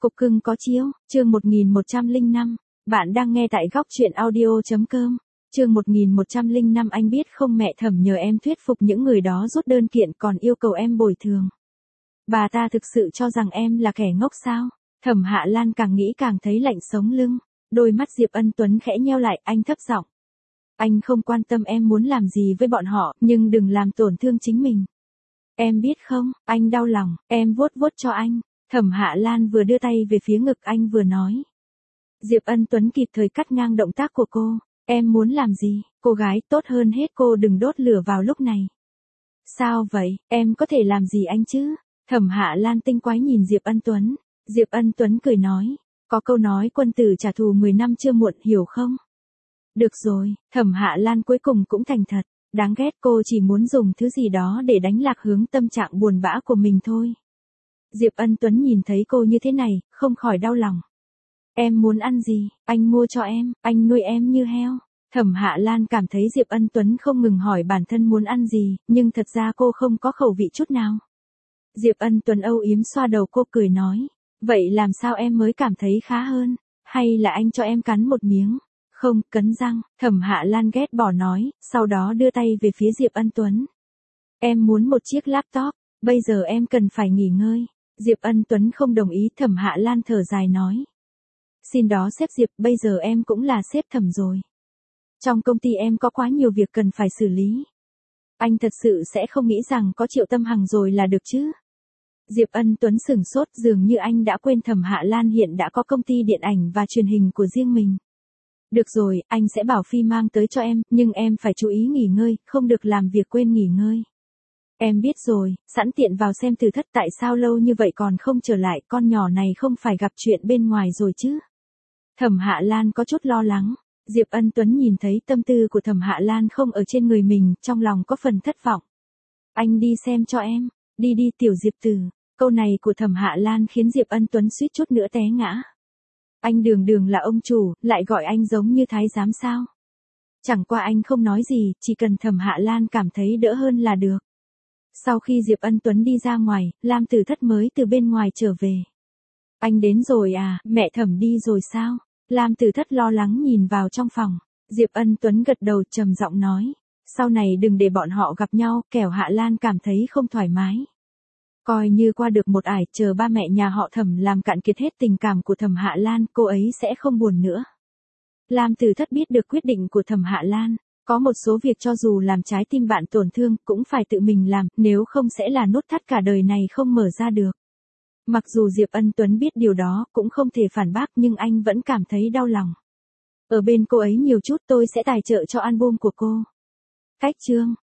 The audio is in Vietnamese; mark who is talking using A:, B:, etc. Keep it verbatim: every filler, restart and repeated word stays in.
A: Cục cưng có chiếu, chương một nghìn một trăm lẻ năm. Bạn đang nghe tại góc truyện audio.com. Chương một nghìn một trăm lẻ năm. Anh biết không, mẹ Thẩm nhờ em thuyết phục những người đó rút đơn kiện còn yêu cầu em bồi thường. Bà ta thực sự cho rằng em là kẻ ngốc sao? Thẩm Hạ Lan càng nghĩ càng thấy lạnh sống lưng. Đôi mắt Diệp Ân Tuấn khẽ nheo lại, anh thấp giọng. Anh không quan tâm em muốn làm gì với bọn họ, nhưng đừng làm tổn thương chính mình. Em biết không, anh đau lòng, em vuốt vuốt cho anh. Thẩm Hạ Lan vừa đưa tay về phía ngực anh vừa nói. Diệp Ân Tuấn kịp thời cắt ngang động tác của cô. Em muốn làm gì, cô gái, tốt hơn hết cô đừng đốt lửa vào lúc này. Sao vậy, em có thể làm gì anh chứ? Thẩm Hạ Lan tinh quái nhìn Diệp Ân Tuấn. Diệp Ân Tuấn cười nói. Có câu nói quân tử trả thù mười năm chưa muộn, hiểu không? Được rồi, Thẩm Hạ Lan cuối cùng cũng thành thật. Đáng ghét, cô chỉ muốn dùng thứ gì đó để đánh lạc hướng tâm trạng buồn bã của mình thôi. Diệp Ân Tuấn nhìn thấy cô như thế này, không khỏi đau lòng. Em muốn ăn gì, anh mua cho em, anh nuôi em như heo. Thẩm Hạ Lan cảm thấy Diệp Ân Tuấn không ngừng hỏi bản thân muốn ăn gì, nhưng thật ra cô không có khẩu vị chút nào. Diệp Ân Tuấn âu yếm xoa đầu cô cười nói. Vậy làm sao em mới cảm thấy khá hơn? Hay là anh cho em cắn một miếng? Không, cắn răng, Thẩm Hạ Lan ghét bỏ nói, sau đó đưa tay về phía Diệp Ân Tuấn. Em muốn một chiếc laptop, bây giờ em cần phải nghỉ ngơi. Diệp Ân Tuấn không đồng ý, Thẩm Hạ Lan thở dài nói. Xin đó sếp Diệp, bây giờ em cũng là sếp Thẩm rồi. Trong công ty em có quá nhiều việc cần phải xử lý. Anh thật sự sẽ không nghĩ rằng có Triệu Tâm Hằng rồi là được chứ? Diệp Ân Tuấn sửng sốt, dường như anh đã quên Thẩm Hạ Lan hiện đã có công ty điện ảnh và truyền hình của riêng mình. Được rồi, anh sẽ bảo Phi mang tới cho em, nhưng em phải chú ý nghỉ ngơi, không được làm việc quên nghỉ ngơi. Em biết rồi, sẵn tiện vào xem Từ Thất, tại sao lâu như vậy còn không trở lại, con nhỏ này không phải gặp chuyện bên ngoài rồi chứ? Thẩm Hạ Lan có chút lo lắng. Diệp Ân Tuấn nhìn thấy tâm tư của Thẩm Hạ Lan không ở trên người mình, trong lòng có phần thất vọng. Anh đi xem cho em, đi đi tiểu Diệp tử. Câu này của Thẩm Hạ Lan khiến Diệp Ân Tuấn suýt chút nữa té ngã. Anh đường đường là ông chủ, lại gọi anh giống như thái giám sao? Chẳng qua anh không nói gì, chỉ cần Thẩm Hạ Lan cảm thấy đỡ hơn là được. Sau khi Diệp Ân Tuấn đi ra ngoài, Lam Tử Thất mới từ bên ngoài trở về. Anh đến rồi à, mẹ Thẩm đi rồi sao? Lam Tử Thất lo lắng nhìn vào trong phòng. Diệp Ân Tuấn gật đầu trầm giọng nói. Sau này đừng để bọn họ gặp nhau, kẻo Hạ Lan cảm thấy không thoải mái. Coi như qua được một ải, chờ ba mẹ nhà họ Thẩm làm cạn kiệt hết tình cảm của Thẩm Hạ Lan, cô ấy sẽ không buồn nữa. Lam Tử Thất biết được quyết định của Thẩm Hạ Lan. Có một số việc cho dù làm trái tim bạn tổn thương, cũng phải tự mình làm, nếu không sẽ là nút thắt cả đời này không mở ra được. Mặc dù Diệp Ân Tuấn biết điều đó, cũng không thể phản bác, nhưng anh vẫn cảm thấy đau lòng. Ở bên cô ấy nhiều chút, tôi sẽ tài trợ cho album của cô. Cách chương.